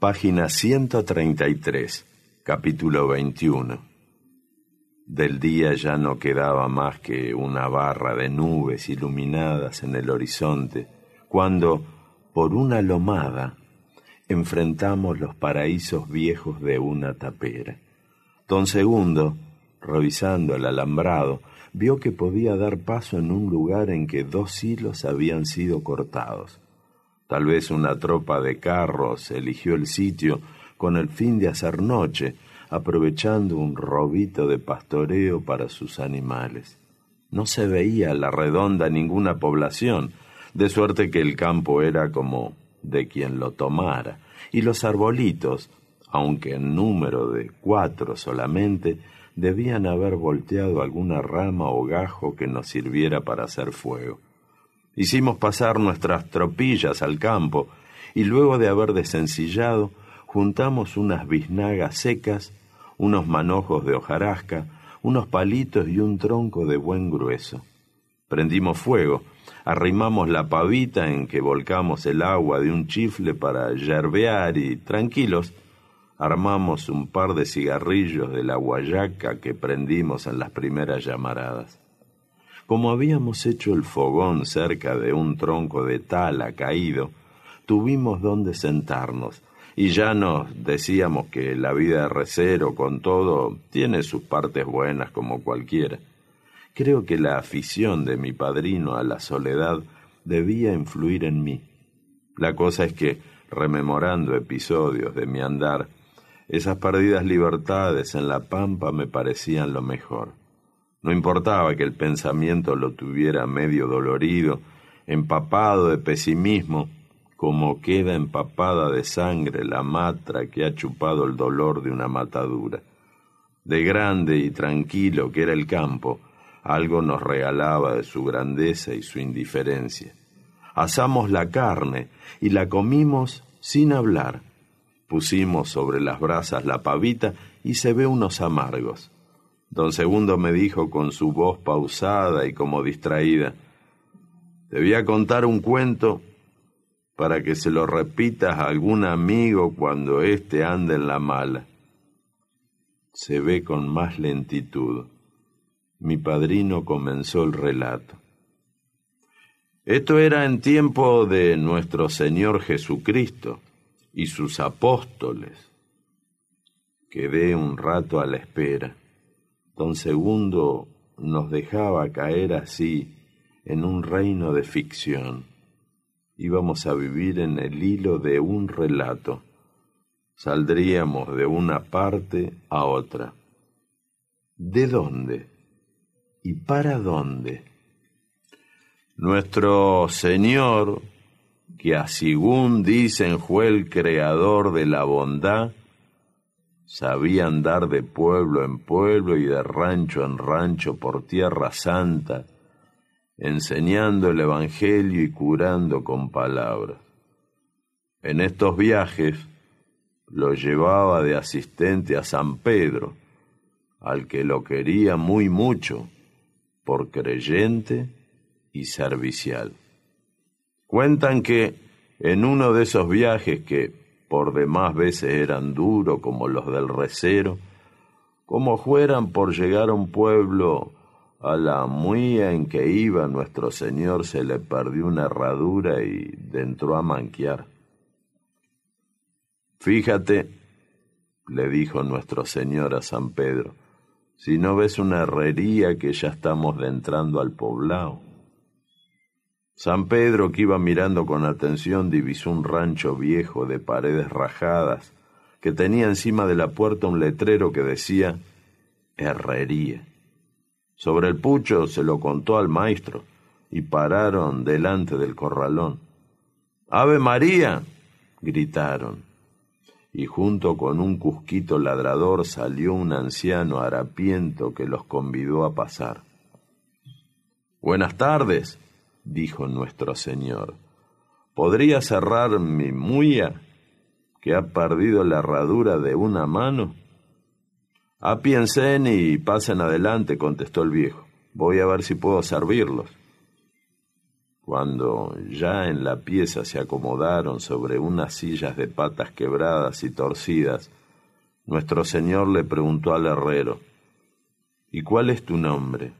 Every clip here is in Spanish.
Página 133, capítulo 21. Del día ya no quedaba más que una barra de nubes iluminadas en el horizonte, cuando, por una lomada, enfrentamos los paraísos viejos de una tapera. Don Segundo, revisando el alambrado, vio que podía dar paso en un lugar en que 2 hilos habían sido cortados. Tal vez una tropa de carros eligió el sitio con el fin de hacer noche, aprovechando un robito de pastoreo para sus animales. No se veía a la redonda ninguna población, de suerte que el campo era como de quien lo tomara, y los arbolitos, aunque en número de 4 solamente, debían haber volteado alguna rama o gajo que nos sirviera para hacer fuego. Hicimos pasar nuestras tropillas al campo y luego de haber desencillado, juntamos unas biznagas secas, unos manojos de hojarasca, unos palitos y un tronco de buen grueso. Prendimos fuego, arrimamos la pavita en que volcamos el agua de un chifle para yerbear y, tranquilos, armamos un par de cigarrillos de la guayaca que prendimos en las primeras llamaradas. Como habíamos hecho el fogón cerca de un tronco de tala caído, tuvimos donde sentarnos, y ya nos decíamos que la vida de recero, con todo, tiene sus partes buenas como cualquiera. Creo que la afición de mi padrino a la soledad debía influir en mí. La cosa es que, rememorando episodios de mi andar, esas perdidas libertades en la pampa me parecían lo mejor. No importaba que el pensamiento lo tuviera medio dolorido, empapado de pesimismo, como queda empapada de sangre la matra que ha chupado el dolor de una matadura. De grande y tranquilo que era el campo, algo nos regalaba de su grandeza y su indiferencia. Asamos la carne y la comimos sin hablar. Pusimos sobre las brasas la pavita y se ve unos amargos. Don Segundo me dijo con su voz pausada y como distraída: «Te voy a contar un cuento para que se lo repitas a algún amigo cuando éste ande en la mala». Se ve con más lentitud. Mi padrino comenzó el relato. Esto era en tiempo de nuestro Señor Jesucristo y sus apóstoles. Quedé un rato a la espera. Don Segundo nos dejaba caer así en un reino de ficción. Íbamos a vivir en el hilo de un relato. Saldríamos de una parte a otra. ¿De dónde? ¿Y para dónde? Nuestro Señor, que según dicen fue el creador de la bondad, sabía andar de pueblo en pueblo y de rancho en rancho por Tierra Santa, enseñando el Evangelio y curando con palabras. En estos viajes lo llevaba de asistente a San Pedro, al que lo quería muy mucho, por creyente y servicial. Cuentan que en uno de esos viajes que por demás veces eran duros como los del recero, como fueran por llegar a un pueblo, a la muía en que iba nuestro Señor se le perdió una herradura y entró a manquear. Fíjate, le dijo nuestro Señor a San Pedro, si no ves una herrería que ya estamos entrando al poblado. San Pedro, que iba mirando con atención, divisó un rancho viejo de paredes rajadas que tenía encima de la puerta un letrero que decía herrería. Sobre el pucho se lo contó al maestro y pararon delante del corralón. «¡Ave María!», gritaron, y junto con un cusquito ladrador salió un anciano harapiento que los convidó a pasar. «Buenas tardes», dijo nuestro Señor. «¿Podría cerrar mi muía, que ha perdido la herradura de una mano?» «Apiensen y pasen adelante», contestó el viejo. «Voy a ver si puedo servirlos». Cuando ya en la pieza se acomodaron sobre unas sillas de patas quebradas y torcidas, nuestro Señor le preguntó al herrero: ¿Y cuál es tu nombre?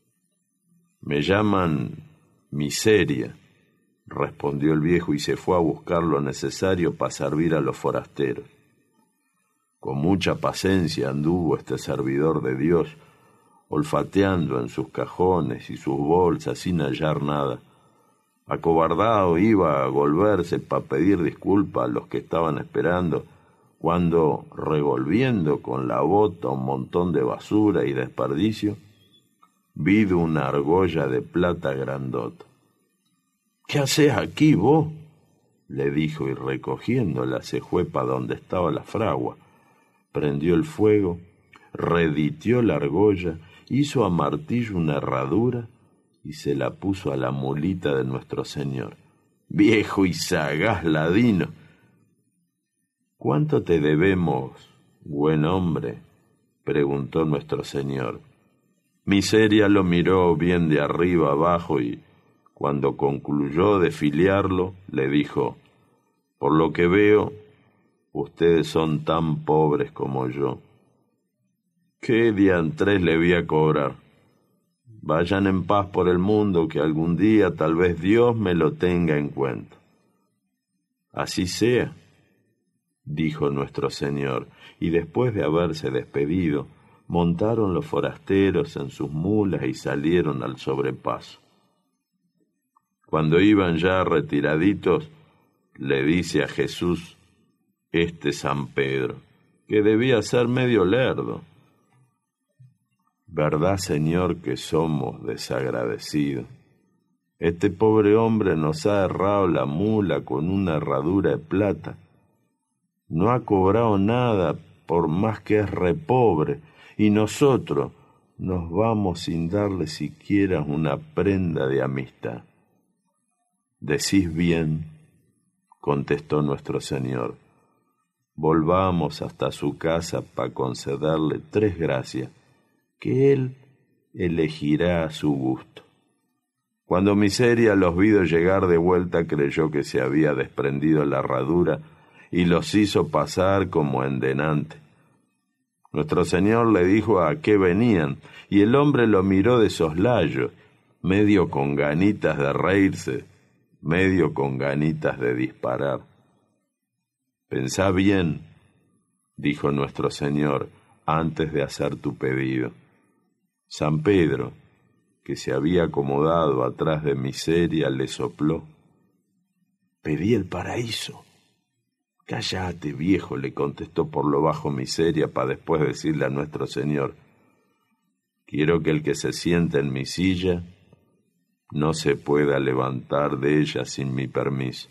Me llaman Miseria, respondió el viejo, y se fue a buscar lo necesario para servir a los forasteros. Con mucha paciencia anduvo este servidor de Dios, olfateando en sus cajones y sus bolsas sin hallar nada. Acobardado iba a volverse para pedir disculpas a los que estaban esperando, cuando, revolviendo con la bota un montón de basura y desperdicio, vi una argolla de plata grandota. «¿Qué haces aquí, vos?», le dijo, y recogiéndola se fue para donde estaba la fragua. Prendió el fuego, reditió la argolla, hizo a martillo una herradura y se la puso a la mulita de nuestro Señor. «Viejo y sagaz ladino». «¿Cuánto te debemos, buen hombre?», preguntó nuestro Señor. Miseria lo miró bien de arriba abajo y, cuando concluyó de filiarlo, le dijo: «Por lo que veo, ustedes son tan pobres como yo. ¿Qué diantres le voy a cobrar? Vayan en paz por el mundo, que algún día tal vez Dios me lo tenga en cuenta». «Así sea», dijo nuestro Señor, y después de haberse despedido, montaron los forasteros en sus mulas y salieron al sobrepaso. Cuando iban ya retiraditos, le dice a Jesús San Pedro, que debía ser medio lerdo: «¿Verdad, Señor, que somos desagradecidos? Este pobre hombre nos ha herrado la mula con una herradura de plata. No ha cobrado nada, por más que es repobre, y nosotros nos vamos sin darle siquiera una prenda de amistad». «Decís bien», contestó nuestro Señor. «Volvamos hasta su casa para concederle 3 gracias, que él elegirá a su gusto». Cuando Miseria los vio llegar de vuelta, creyó que se había desprendido la herradura y los hizo pasar como en denante. Nuestro Señor le dijo a qué venían, y el hombre lo miró de soslayo, medio con ganitas de reírse, medio con ganitas de disparar. «Pensá bien», dijo nuestro Señor, «antes de hacer tu pedido». San Pedro, que se había acomodado atrás de Miseria, le sopló: «Pedí el paraíso». «Cállate, viejo», le contestó por lo bajo Miseria, para después decirle a nuestro Señor: «Quiero que el que se sienta en mi silla no se pueda levantar de ella sin mi permiso».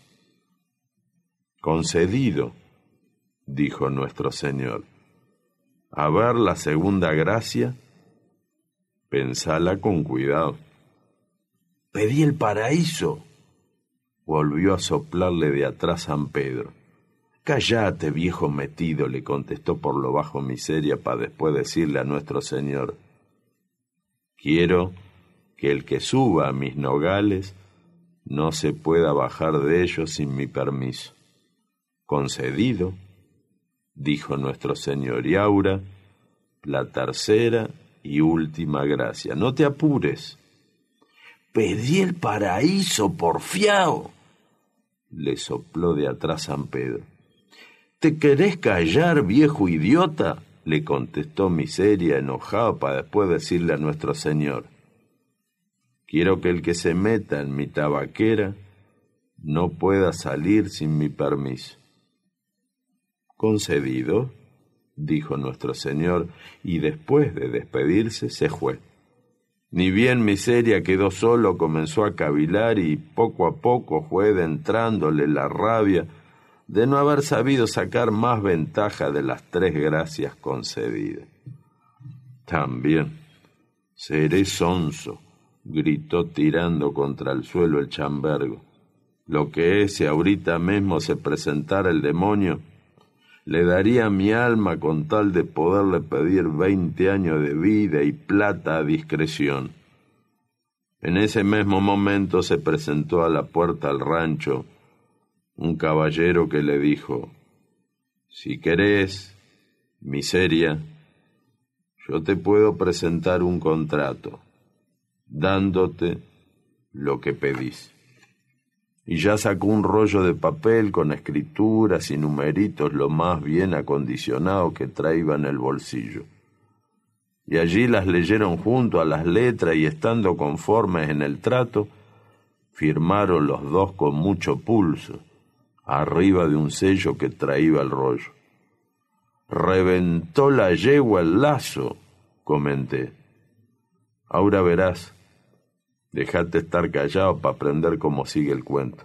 «Concedido», dijo nuestro Señor. «A ver la segunda gracia, pensala con cuidado». «Pedí el paraíso», volvió a soplarle de atrás San Pedro. «Cállate, viejo metido», le contestó por lo bajo Miseria, para después decirle a nuestro Señor: «Quiero que el que suba a mis nogales no se pueda bajar de ellos sin mi permiso». «Concedido», dijo nuestro Señor. «Y ahora la tercera y última gracia. No te apures». «Pedí el paraíso, porfiao», le sopló de atrás San Pedro. «¿Te querés callar, viejo idiota?», le contestó Miseria, enojado, para después decirle a nuestro Señor: «Quiero que el que se meta en mi tabaquera no pueda salir sin mi permiso». «Concedido», dijo nuestro Señor, y después de despedirse se fue. Ni bien Miseria quedó solo, comenzó a cavilar, y poco a poco fue entrándole la rabia de no haber sabido sacar más ventaja de las 3 gracias concedidas. «También seré sonso», gritó tirando contra el suelo el chambergo. «Lo que es, si ahorita mismo se presentara el demonio, le daría mi alma con tal de poderle pedir 20 años de vida y plata a discreción. En ese mismo momento se presentó a la puerta del rancho un caballero que le dijo: «Si querés, miseria, yo te puedo presentar un contrato, dándote lo que pedís». Y ya sacó un rollo de papel con escrituras y numeritos lo más bien acondicionado que traía en el bolsillo. Y allí las leyeron junto a las letras y, estando conformes en el trato, firmaron los dos con mucho pulso, arriba de un sello que traía el rollo. «Reventó la yegua el lazo», comenté. «Ahora verás. Dejate estar callado para aprender cómo sigue el cuento».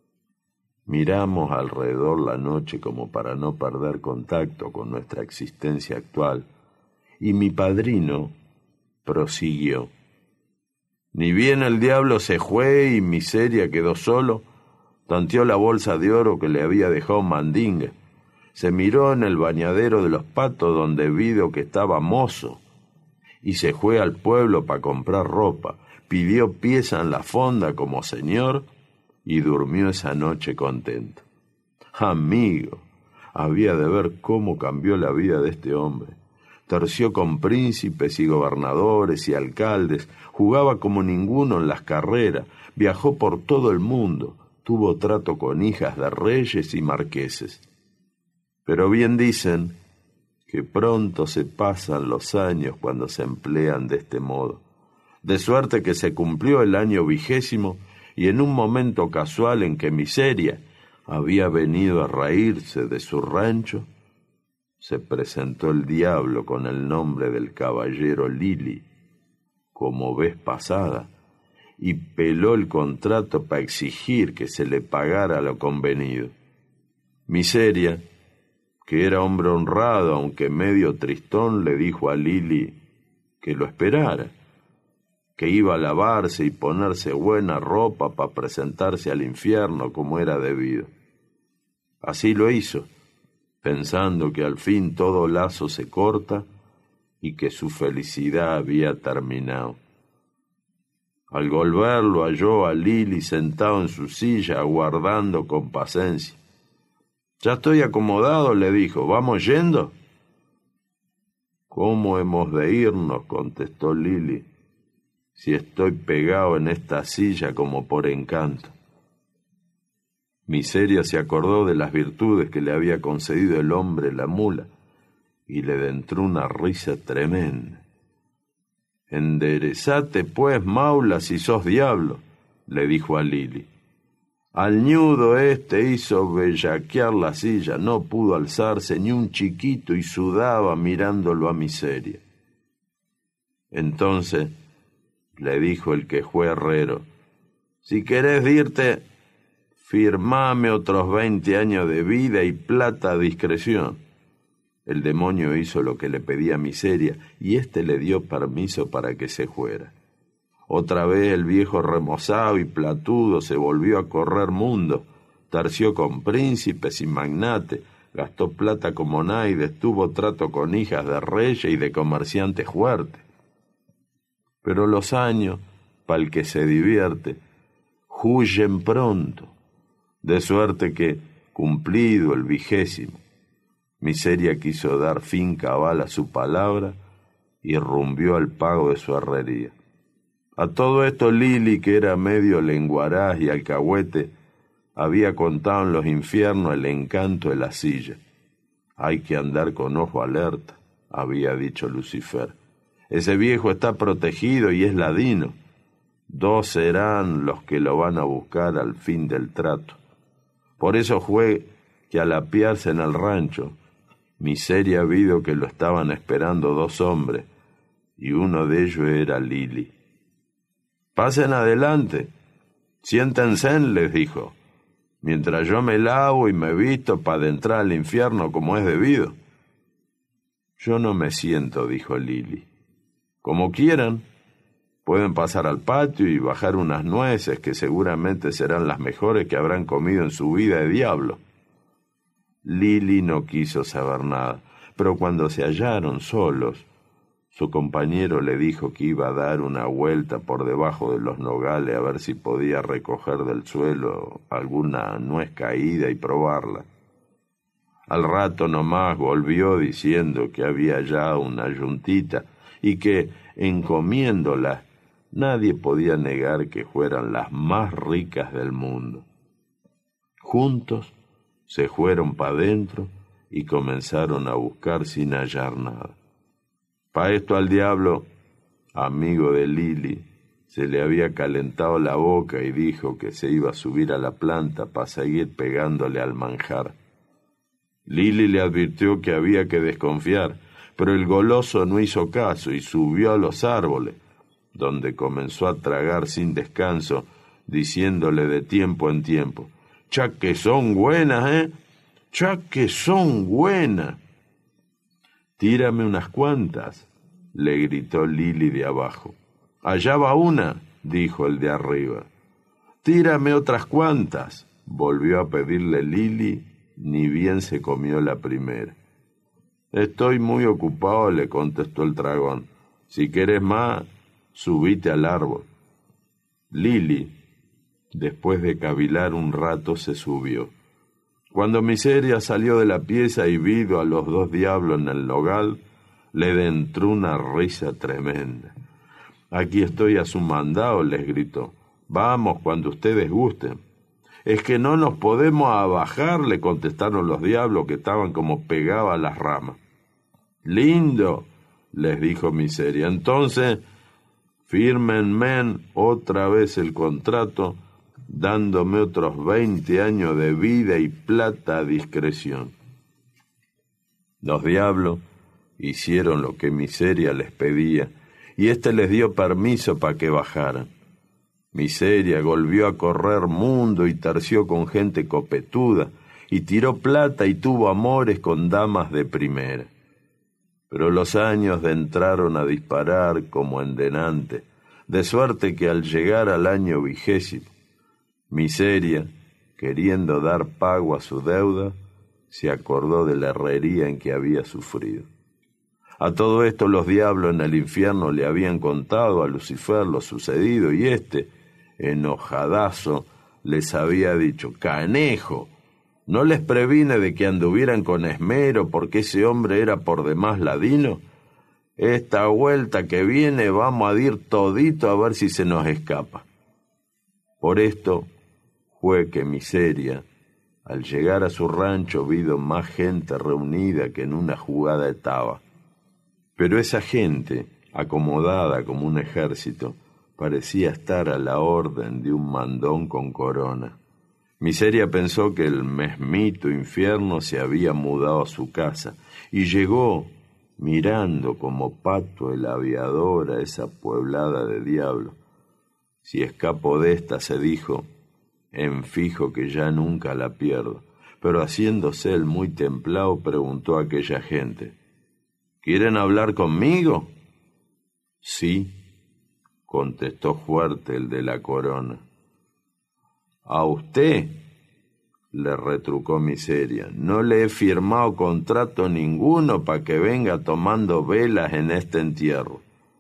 Miramos alrededor la noche como para no perder contacto con nuestra existencia actual, y mi padrino prosiguió. «Ni bien el diablo se fue y miseria quedó solo, tanteó la bolsa de oro que le había dejado Mandinga, se miró en el bañadero de los patos donde vido que estaba mozo, y se fue al pueblo para comprar ropa, pidió pieza en la fonda como señor y durmió esa noche contento». Amigo, había de ver cómo cambió la vida de este hombre. Terció con príncipes y gobernadores y alcaldes, jugaba como ninguno en las carreras, viajó por todo el mundo, tuvo trato con hijas de reyes y marqueses. Pero bien dicen que pronto se pasan los años cuando se emplean de este modo, de suerte que se cumplió el año 20 y en un momento casual en que miseria había venido a reírse de su rancho, se presentó el diablo con el nombre del caballero Lili, como vez pasada, y peló el contrato para exigir que se le pagara lo convenido. Miseria, que era hombre honrado, aunque medio tristón, le dijo a Lili que lo esperara, que iba a lavarse y ponerse buena ropa para presentarse al infierno como era debido. Así lo hizo, pensando que al fin todo lazo se corta y que su felicidad había terminado. Al volverlo halló a Lili sentado en su silla aguardando con paciencia. «Ya estoy acomodado», le dijo. «¿Vamos yendo?» «¿Cómo hemos de irnos?», contestó Lili, «si estoy pegado en esta silla como por encanto». Miseria se acordó de las virtudes que le había concedido el hombre la mula y le entró una risa tremenda. «Enderezate pues, maula, si sos diablo», le dijo a Lili. «Al ñudo hizo bellaquear la silla, no pudo alzarse ni un chiquito y sudaba mirándolo a Miseria». Entonces le dijo el que fue herrero: «Si querés irte, firmame otros 20 años de vida y plata a discreción». El demonio hizo lo que le pedía Miseria y éste le dio permiso para que se fuera. Otra vez el viejo remozado y platudo se volvió a correr mundo, terció con príncipes y magnates, gastó plata como nadie, tuvo trato con hijas de reyes y de comerciantes fuertes. Pero los años, pa'l que se divierte, huyen pronto, de suerte que, cumplido el 20, Miseria quiso dar fin cabal a su palabra y rumbió al pago de su herrería. A todo esto Lili, que era medio lenguaraz y alcahuete, había contado en los infiernos el encanto de la silla. «Hay que andar con ojo alerta», había dicho Lucifer. «Ese viejo está protegido y es ladino. 2 serán los que lo van a buscar al fin del trato». Por eso fue que al apiarse en el rancho, Miseria vio que lo estaban esperando 2 hombres, y uno de ellos era Lili. «Pasen adelante, siéntense», les dijo, «mientras yo me lavo y me visto para adentrar al infierno como es debido». «Yo no me siento», dijo Lili. «Como quieran, pueden pasar al patio y bajar unas nueces que seguramente serán las mejores que habrán comido en su vida de diablo». Lili no quiso saber nada, pero cuando se hallaron solos, Su compañero le dijo que iba a dar una vuelta por debajo de los nogales a ver si podía recoger del suelo alguna nuez caída y probarla. Al rato nomás volvió diciendo que había ya una yuntita y que, en comiéndolas, nadie podía negar que fueran las más ricas del mundo. Juntos se fueron para adentro y comenzaron a buscar sin hallar nada. Pa' esto al diablo, amigo de Lili, se le había calentado la boca y dijo que se iba a subir a la planta para seguir pegándole al manjar. Lili le advirtió que había que desconfiar, pero el goloso no hizo caso y subió a los árboles, donde comenzó a tragar sin descanso, diciéndole de tiempo en tiempo: «¡Cha que son buenas, ¡cha que son buenas!». «Tírame unas cuantas», le gritó Lili de abajo. «Allá va una», dijo el de arriba. «Tírame otras cuantas», volvió a pedirle Lili, ni bien se comió la primera. «Estoy muy ocupado», le contestó el dragón. «Si querés más, subite al árbol». Lili, después de cavilar un rato, se subió. Cuando Miseria salió de la pieza y vio a los dos diablos en el nogal, le entró una risa tremenda. «Aquí estoy a su mandado», les gritó. «Vamos cuando ustedes gusten». «Es que no nos podemos abajar», le contestaron los diablos, que estaban como pegados a las ramas. «Lindo», les dijo Miseria. «Entonces, fírmenme otra vez el contrato, dándome otros 20 años de vida y plata a discreción». Los diablos hicieron lo que Miseria les pedía, y éste les dio permiso para que bajaran. Miseria volvió a correr mundo y terció con gente copetuda, y tiró plata y tuvo amores con damas de primera. Pero los años entraron a disparar como en denante, de suerte que al llegar al año 20, Miseria, queriendo dar pago a su deuda, se acordó de la herrería en que había sufrido. A todo esto los diablos en el infierno le habían contado a Lucifer lo sucedido, y éste, enojadazo, les había dicho: «Canejo, ¿no les previne de que anduvieran con esmero porque ese hombre era por demás ladino? Esta vuelta que viene vamos a ir todito a ver si se nos escapa». Por esto fue que Miseria, al llegar a su rancho, vio más gente reunida que en una jugada estaba. Pero esa gente, acomodada como un ejército, parecía estar a la orden de un mandón con corona. Miseria pensó que el mesmito infierno se había mudado a su casa y llegó, mirando como pato el aviador, a esa pueblada de diablos. «Si escapo de esta», se dijo, «en fijo que ya nunca la pierdo». Pero haciéndose el muy templado, preguntó a aquella gente: «¿Quieren hablar conmigo?». «Sí», contestó fuerte el de la corona. «A usted», le retrucó Miseria, «no le he firmado contrato ninguno para que venga tomando velas en este entierro».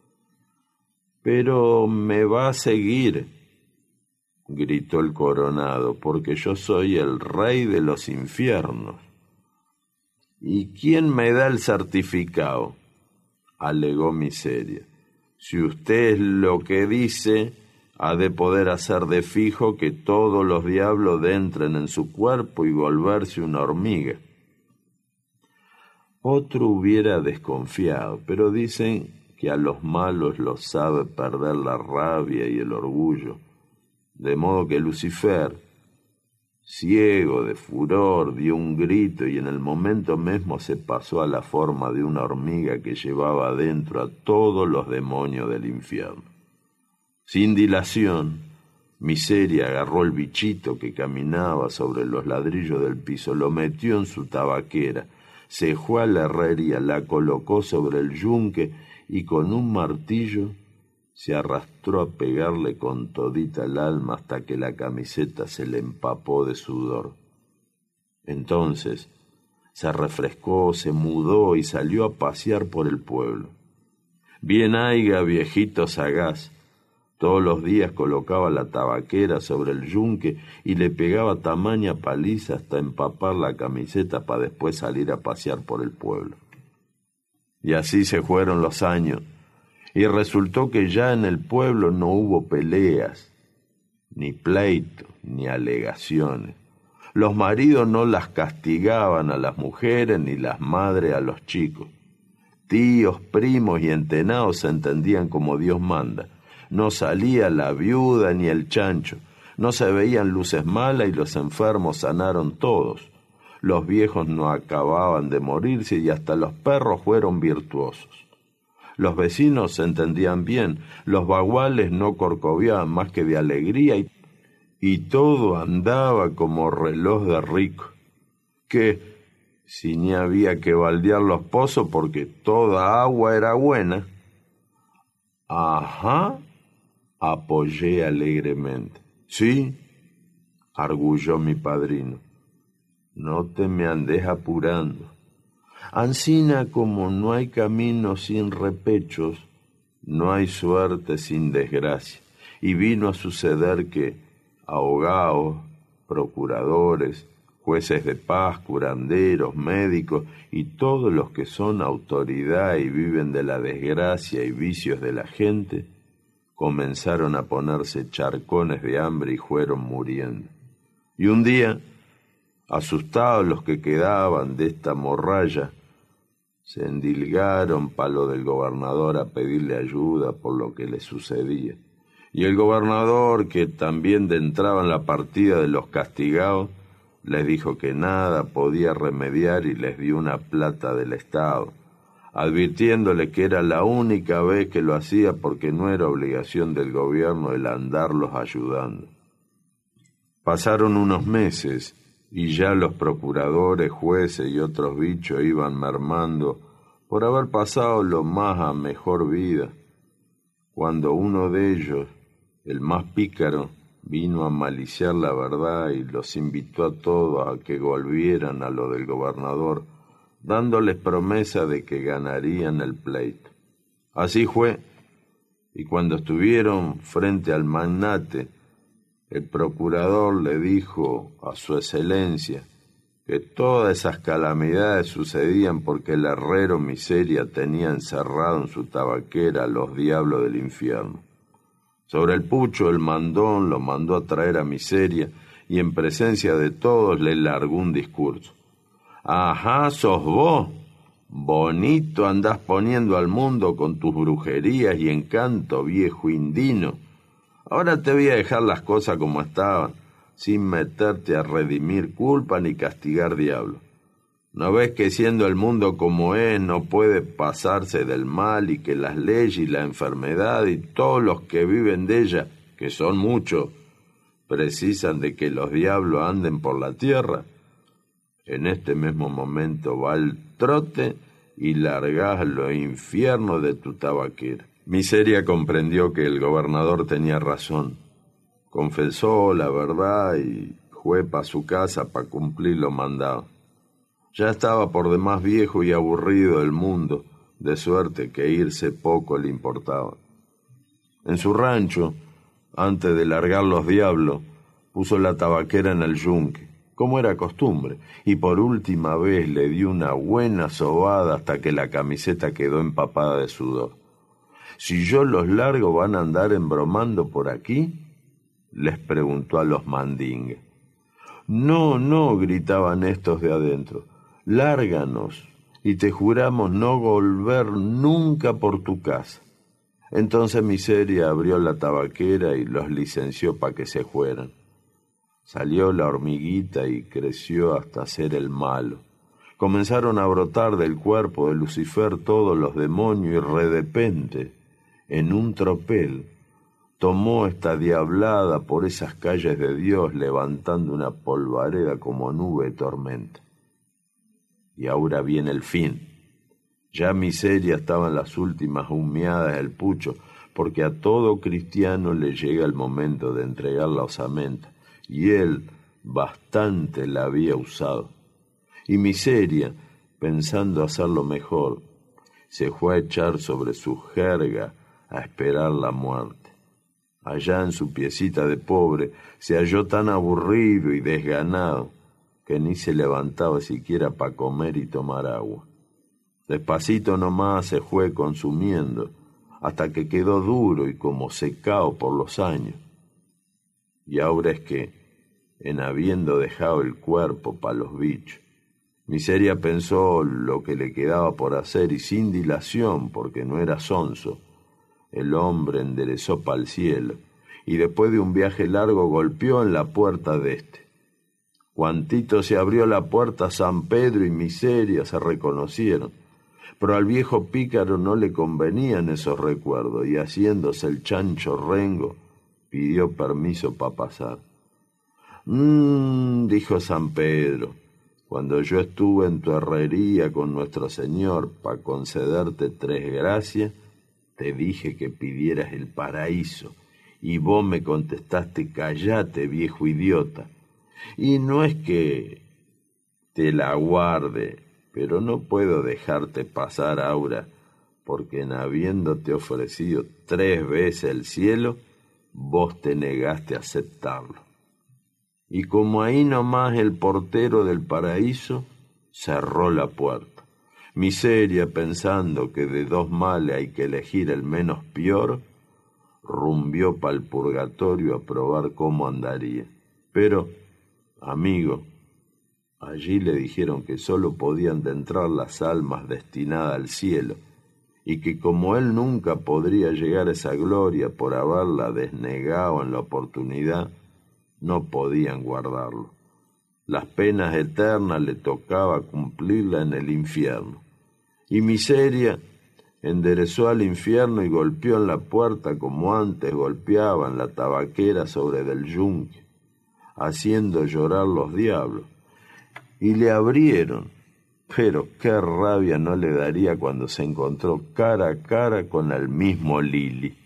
«Pero me va a seguir», gritó el coronado, «porque yo soy el rey de los infiernos». «¿Y quién me da el certificado?», alegó Miseria. «Si usted es lo que dice, ha de poder hacer de fijo que todos los diablos entren en su cuerpo y volverse una hormiga». Otro hubiera desconfiado, pero dicen que a los malos los sabe perder la rabia y el orgullo, de modo que Lucifer, ciego de furor, dio un grito y en el momento mismo se pasó a la forma de una hormiga que llevaba adentro a todos los demonios del infierno. Sin dilación, Miseria agarró el bichito que caminaba sobre los ladrillos del piso, lo metió en su tabaquera, se fue a la herrería, la colocó sobre el yunque y con un martillo se arrastró a pegarle con todita el alma hasta que la camiseta se le empapó de sudor. Entonces se refrescó, se mudó y salió a pasear por el pueblo. Bien haiga, viejito sagaz. Todos los días colocaba la tabaquera sobre el yunque y le pegaba tamaña paliza hasta empapar la camiseta para después salir a pasear por el pueblo. Y así se fueron los años, y resultó que ya en el pueblo no hubo peleas, ni pleitos, ni alegaciones. Los maridos no las castigaban a las mujeres, ni las madres a los chicos. Tíos, primos y entenados se entendían como Dios manda. No salía la viuda ni el chancho. No se veían luces malas y los enfermos sanaron todos. Los viejos no acababan de morirse y hasta los perros fueron virtuosos. Los vecinos se entendían bien, los baguales no corcoviaban más que de alegría y todo andaba como reloj de rico. Que si ni había que baldear los pozos porque toda agua era buena. Ajá, apoyé alegremente. Sí, arguyó mi padrino. No te me andes apurando. Ansina como no hay camino sin repechos, no hay suerte sin desgracia. Y vino a suceder que abogados, procuradores, jueces de paz, curanderos, médicos y todos los que son autoridad y viven de la desgracia y vicios de la gente, comenzaron a ponerse charcones de hambre y fueron muriendo. Y un día, asustados los que quedaban de esta morralla, se endilgaron pa' lo del gobernador a pedirle ayuda por lo que le sucedía. Y el gobernador, que también entraba en la partida de los castigados, les dijo que nada podía remediar y les dio una plata del Estado, advirtiéndole que era la única vez que lo hacía porque no era obligación del gobierno el andarlos ayudando. Pasaron unos meses y ya los procuradores, jueces y otros bichos iban mermando por haber pasado lo más a mejor vida, cuando uno de ellos, el más pícaro, vino a maliciar la verdad y los invitó a todos a que volvieran a lo del gobernador, dándoles promesa de que ganarían el pleito. Así fue, y cuando estuvieron frente al magnate, el procurador le dijo a su excelencia que todas esas calamidades sucedían porque el herrero Miseria tenía encerrado en su tabaquera a los diablos del infierno. Sobre el pucho, el mandón lo mandó a traer a Miseria y en presencia de todos le largó un discurso. Ajá, sos vos. Bonito andás poniendo al mundo con tus brujerías y encanto, viejo indino. Ahora te voy a dejar las cosas como estaban, sin meterte a redimir culpa ni castigar diablo. ¿No ves que siendo el mundo como es no puede pasarse del mal y que las leyes y la enfermedad y todos los que viven de ella, que son muchos, precisan de que los diablos anden por la tierra? En este mismo momento va al trote y largás los infiernos de tu tabaquera. Miseria comprendió que el gobernador tenía razón. Confesó la verdad y fue pa' su casa para cumplir lo mandado. Ya estaba por demás viejo y aburrido del mundo, de suerte que irse poco le importaba. En su rancho, antes de largar los diablos, puso la tabaquera en el yunque, como era costumbre, y por última vez le dio una buena sobada hasta que la camiseta quedó empapada de sudor. «¿Si yo los largo van a andar embromando por aquí?», les preguntó a los mandingues. «No, no», gritaban estos de adentro, «lárganos, y te juramos no volver nunca por tu casa». Entonces Miseria abrió la tabaquera y los licenció para que se fueran. Salió la hormiguita y creció hasta ser el malo. Comenzaron a brotar del cuerpo de Lucifer todos los demonios y de repente, en un tropel, tomó esta diablada por esas calles de Dios levantando una polvareda como nube de tormenta. Y ahora viene el fin. Ya Miseria estaba en las últimas humeadas del pucho, porque a todo cristiano le llega el momento de entregar la osamenta, y él bastante la había usado. Y Miseria, pensando hacerlo mejor, se fue a echar sobre su jerga a esperar la muerte. Allá en su piecita de pobre se halló tan aburrido y desganado que ni se levantaba siquiera para comer y tomar agua. Despacito nomás se fue consumiendo hasta que quedó duro y como secado por los años. Y ahora es que, en habiendo dejado el cuerpo para los bichos, Miseria pensó lo que le quedaba por hacer y sin dilación, porque no era sonso, el hombre enderezó pa'l cielo y después de un viaje largo golpeó en la puerta de este. Cuantito se abrió la puerta, San Pedro y Miseria se reconocieron, pero al viejo pícaro no le convenían esos recuerdos y haciéndose el chancho rengo, pidió permiso para pasar. Dijo San Pedro, cuando yo estuve en tu herrería con nuestro Señor para concederte 3 gracias, te dije que pidieras el paraíso, y vos me contestaste, callate, viejo idiota. Y no es que te la guarde, pero no puedo dejarte pasar, Aura, porque en habiéndote ofrecido 3 veces el cielo, vos te negaste a aceptarlo. Y como ahí nomás el portero del paraíso cerró la puerta. Miseria, pensando que de 2 males hay que elegir el menos peor, rumbió pa'l purgatorio a probar cómo andaría. Pero, amigo, allí le dijeron que solo podían de entrar las almas destinadas al cielo, y que como él nunca podría llegar a esa gloria por haberla desnegado en la oportunidad, no podían guardarlo. Las penas eternas le tocaba cumplirla en el infierno. Y Miseria enderezó al infierno y golpeó en la puerta como antes golpeaban la tabaquera sobre del yunque, haciendo llorar los diablos. Y le abrieron, pero qué rabia no le daría cuando se encontró cara a cara con el mismo Lili.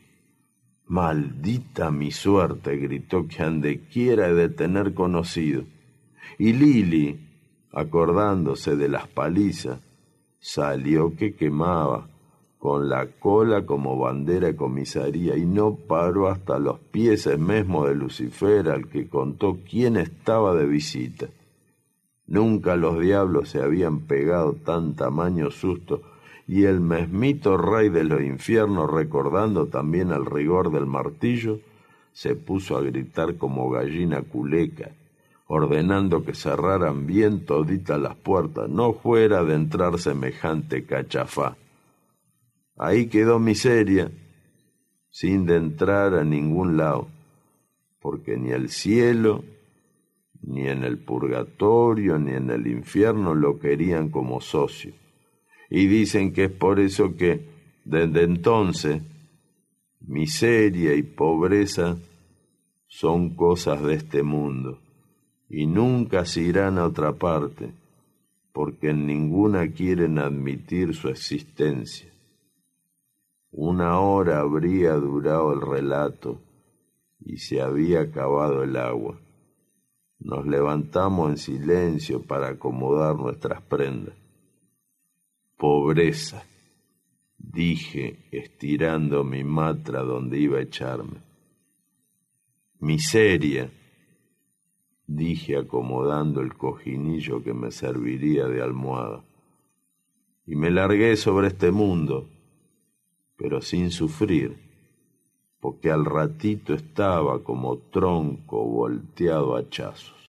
«Maldita mi suerte», gritó, «que andequiera he de tener conocido». Y Lili, acordándose de las palizas, salió que quemaba, con la cola como bandera de comisaría, y no paró hasta los pies mesmo de Lucifer, al que contó quién estaba de visita. Nunca los diablos se habían pegado tan tamaño susto, y el mesmito rey de los infiernos, recordando también el rigor del martillo, se puso a gritar como gallina culeca, ordenando que cerraran bien toditas las puertas, no fuera de entrar semejante cachafá. Ahí quedó Miseria, sin de entrar a ningún lado, porque ni el cielo, ni en el purgatorio, ni en el infierno lo querían como socio. Y dicen que es por eso que, desde entonces, miseria y pobreza son cosas de este mundo, y nunca se irán a otra parte, porque en ninguna quieren admitir su existencia. 1 hora habría durado el relato, y se había acabado el agua. Nos levantamos en silencio para acomodar nuestras prendas. Pobreza, dije, estirando mi matra donde iba a echarme. Miseria, dije, acomodando el cojinillo que me serviría de almohada. Y me largué sobre este mundo, pero sin sufrir, porque al ratito estaba como tronco volteado a hachazos.